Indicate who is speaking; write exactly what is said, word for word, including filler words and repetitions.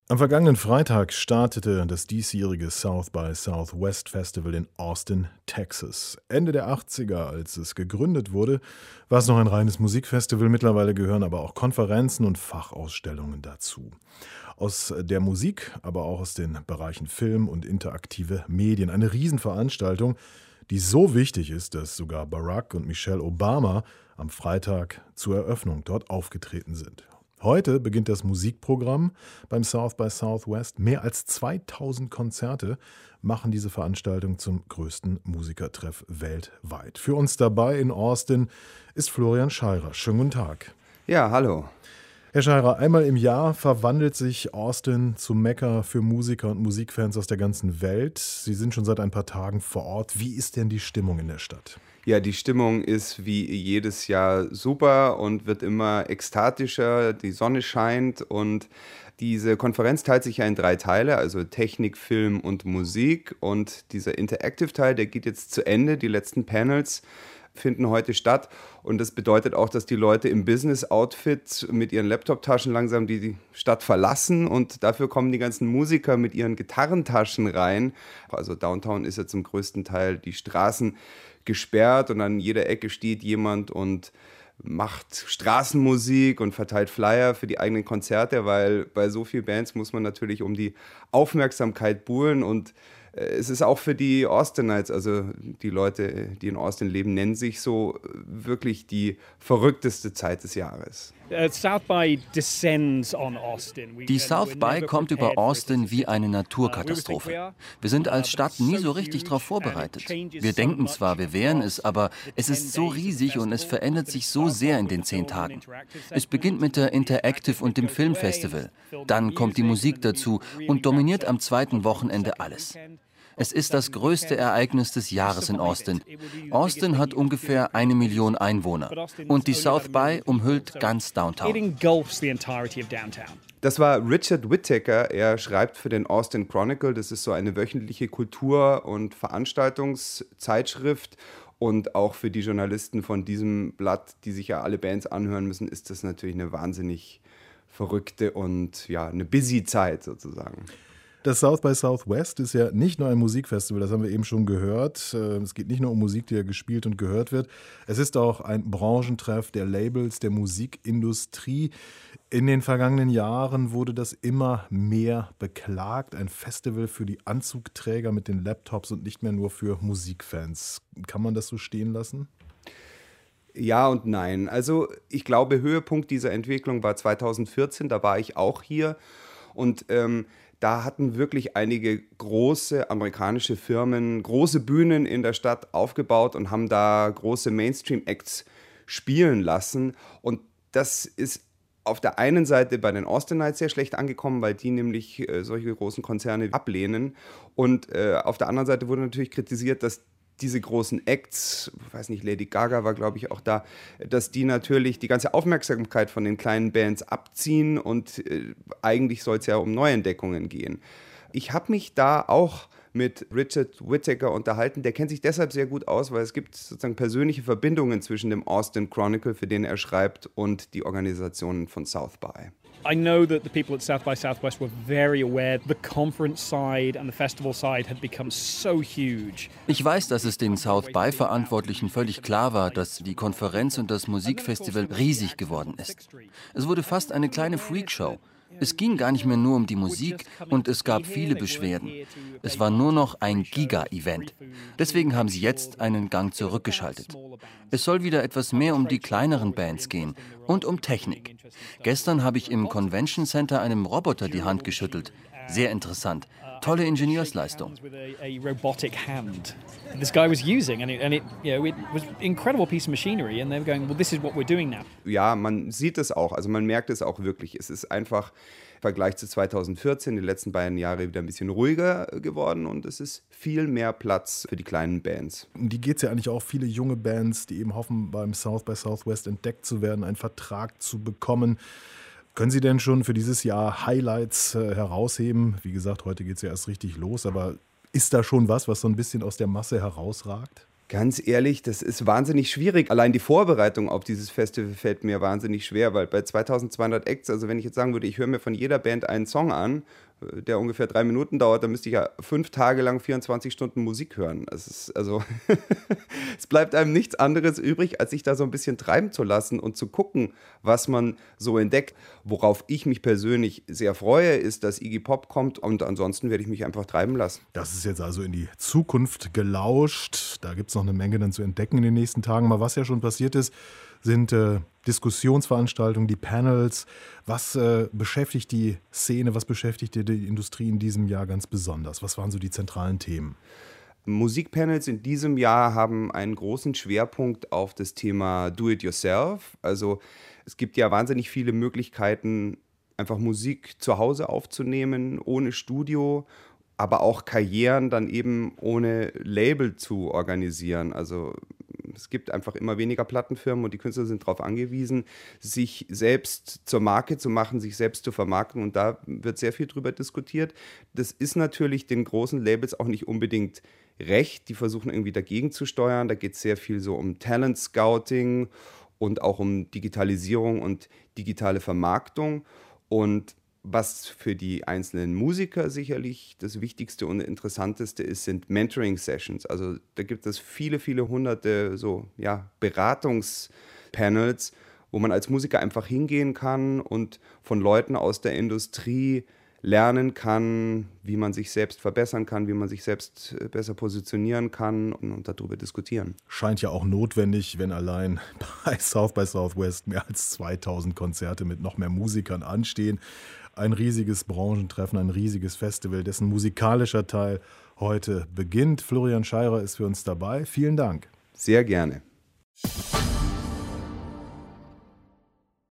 Speaker 1: Am vergangenen Freitag startete das diesjährige South by Southwest Festival in Austin, Texas. Ende der achtziger, als es gegründet wurde, war es noch ein reines Musikfestival. Mittlerweile gehören aber auch Konferenzen und Fachausstellungen dazu. Aus der Musik, aber auch aus den Bereichen Film und interaktive Medien. Eine Riesenveranstaltung, die so wichtig ist, dass sogar Barack und Michelle Obama am Freitag zur Eröffnung dort aufgetreten sind. Heute beginnt das Musikprogramm beim South by Southwest. Mehr als zweitausend Konzerte machen diese Veranstaltung zum größten Musikertreff weltweit. Für uns dabei in Austin ist Florian Scheirer. Schönen guten Tag.
Speaker 2: Ja, hallo.
Speaker 1: Herr Scheirer, einmal im Jahr verwandelt sich Austin zum Mekka für Musiker und Musikfans aus der ganzen Welt. Sie sind schon seit ein paar Tagen vor Ort. Wie ist denn die Stimmung in der Stadt?
Speaker 2: Ja, die Stimmung ist wie jedes Jahr super und wird immer ekstatischer. Die Sonne scheint und diese Konferenz teilt sich ja in drei Teile, also Technik, Film und Musik. Und dieser Interactive-Teil, der geht jetzt zu Ende. Die letzten Panels finden heute statt. Und das bedeutet auch, dass die Leute im Business-Outfit mit ihren Laptop-Taschen langsam die Stadt verlassen. Und dafür kommen die ganzen Musiker mit ihren Gitarrentaschen rein. Also Downtown ist ja zum größten Teil die Straßen gesperrt und an jeder Ecke steht jemand und macht Straßenmusik und verteilt Flyer für die eigenen Konzerte, weil bei so vielen Bands muss man natürlich um die Aufmerksamkeit buhlen und äh, es ist auch für die Austinites, also die Leute, die in Austin leben, nennen sich so wirklich die verrückteste Zeit des Jahres.
Speaker 3: Die South By kommt über Austin wie eine Naturkatastrophe. Wir sind als Stadt nie so richtig darauf vorbereitet. Wir denken zwar, wir wären es, aber es ist so riesig und es verändert sich so sehr in den zehn Tagen. Es beginnt mit der Interactive und dem Filmfestival. Dann kommt die Musik dazu und dominiert am zweiten Wochenende alles. Es ist das größte Ereignis des Jahres in Austin. Austin hat ungefähr eine Million Einwohner. Und die South By umhüllt ganz Downtown.
Speaker 2: Das war Richard Whittaker. Er schreibt für den Austin Chronicle. Das ist so eine wöchentliche Kultur- und Veranstaltungszeitschrift. Und auch für die Journalisten von diesem Blatt, die sich ja alle Bands anhören müssen, ist das natürlich eine wahnsinnig verrückte und ja, eine busy Zeit sozusagen.
Speaker 1: Das South by Southwest ist ja nicht nur ein Musikfestival, das haben wir eben schon gehört. Es geht nicht nur um Musik, die ja gespielt und gehört wird. Es ist auch ein Branchentreff der Labels, der Musikindustrie. In den vergangenen Jahren wurde das immer mehr beklagt. Ein Festival für die Anzugträger mit den Laptops und nicht mehr nur für Musikfans. Kann man das so stehen lassen?
Speaker 2: Ja und nein. Also ich glaube, Höhepunkt dieser Entwicklung war zweitausendvierzehn, da war ich auch hier. Und ähm, da hatten wirklich einige große amerikanische Firmen große Bühnen in der Stadt aufgebaut und haben da große Mainstream-Acts spielen lassen. Und das ist auf der einen Seite bei den Austinites sehr schlecht angekommen, weil die nämlich äh, solche großen Konzerne ablehnen. Und äh, auf der anderen Seite wurde natürlich kritisiert, dass diese großen Acts, ich weiß nicht, Lady Gaga war, glaube ich, auch da, dass die natürlich die ganze Aufmerksamkeit von den kleinen Bands abziehen und äh, eigentlich soll es ja um Neuentdeckungen gehen. Ich habe mich da auch mit Richard Whittaker unterhalten, der kennt sich deshalb sehr gut aus, weil es gibt sozusagen persönliche Verbindungen zwischen dem Austin Chronicle, für den er schreibt, und die Organisationen von South By.
Speaker 4: I know that the people at South by Southwest were very aware the conference side and the festival side had become so huge.
Speaker 3: Ich weiß, dass es den South By-Verantwortlichen völlig klar war, dass die Konferenz und das Musikfestival riesig geworden ist. Es wurde fast eine kleine Freakshow. Es ging gar nicht mehr nur um die Musik und es gab viele Beschwerden. Es war nur noch ein Giga-Event. Deswegen haben sie jetzt einen Gang zurückgeschaltet. Es soll wieder etwas mehr um die kleineren Bands gehen und um Technik. Gestern habe ich im Convention Center einem Roboter die Hand geschüttelt. Sehr interessant. Tolle Ingenieursleistung.
Speaker 2: Ja, man sieht es auch, also man merkt es auch wirklich. Es ist einfach im Vergleich zu zweitausendvierzehn, die letzten beiden Jahre, wieder ein bisschen ruhiger geworden und es ist viel mehr Platz für die kleinen Bands.
Speaker 1: Um die geht es ja eigentlich auch, viele junge Bands, die eben hoffen, beim South by Southwest entdeckt zu werden, einen Vertrag zu bekommen. Können Sie denn schon für dieses Jahr Highlights äh, herausheben? Wie gesagt, heute geht es ja erst richtig los, aber ist da schon was, was so ein bisschen aus der Masse herausragt?
Speaker 2: Ganz ehrlich, das ist wahnsinnig schwierig. Allein die Vorbereitung auf dieses Festival fällt mir wahnsinnig schwer, weil bei zweitausendzweihundert Acts, also wenn ich jetzt sagen würde, ich höre mir von jeder Band einen Song an, der ungefähr drei Minuten dauert, dann müsste ich ja fünf Tage lang vierundzwanzig Stunden Musik hören. Es ist, also es bleibt einem nichts anderes übrig, als sich da so ein bisschen treiben zu lassen und zu gucken, was man so entdeckt. Worauf ich mich persönlich sehr freue, ist, dass Iggy Pop kommt und ansonsten werde ich mich einfach treiben lassen.
Speaker 1: Das ist jetzt also in die Zukunft gelauscht. Da gibt es noch eine Menge dann zu entdecken in den nächsten Tagen. Mal was ja schon passiert ist, sind äh, Diskussionsveranstaltungen, die Panels. Was äh, beschäftigt die Szene, was beschäftigt die, die Industrie in diesem Jahr ganz besonders? Was waren so die zentralen Themen?
Speaker 2: Musikpanels in diesem Jahr haben einen großen Schwerpunkt auf das Thema Do-it-yourself. Also es gibt ja wahnsinnig viele Möglichkeiten, einfach Musik zu Hause aufzunehmen, ohne Studio, aber auch Karrieren dann eben ohne Label zu organisieren. Also es gibt einfach immer weniger Plattenfirmen und die Künstler sind darauf angewiesen, sich selbst zur Marke zu machen, sich selbst zu vermarkten und da wird sehr viel drüber diskutiert. Das ist natürlich den großen Labels auch nicht unbedingt recht, die versuchen irgendwie dagegen zu steuern. Da geht es sehr viel so um Talent Scouting und auch um Digitalisierung und digitale Vermarktung und was für die einzelnen Musiker sicherlich das Wichtigste und Interessanteste ist, sind Mentoring-Sessions. Also da gibt es viele, viele hunderte so, ja, Beratungspanels, wo man als Musiker einfach hingehen kann und von Leuten aus der Industrie lernen kann, wie man sich selbst verbessern kann, wie man sich selbst besser positionieren kann und, und darüber diskutieren.
Speaker 1: Scheint ja auch notwendig, wenn allein bei South by Southwest mehr als zweitausend Konzerte mit noch mehr Musikern anstehen. Ein riesiges Branchentreffen, ein riesiges Festival, dessen musikalischer Teil heute beginnt. Florian Scheirer ist für uns dabei. Vielen Dank.
Speaker 2: Sehr gerne.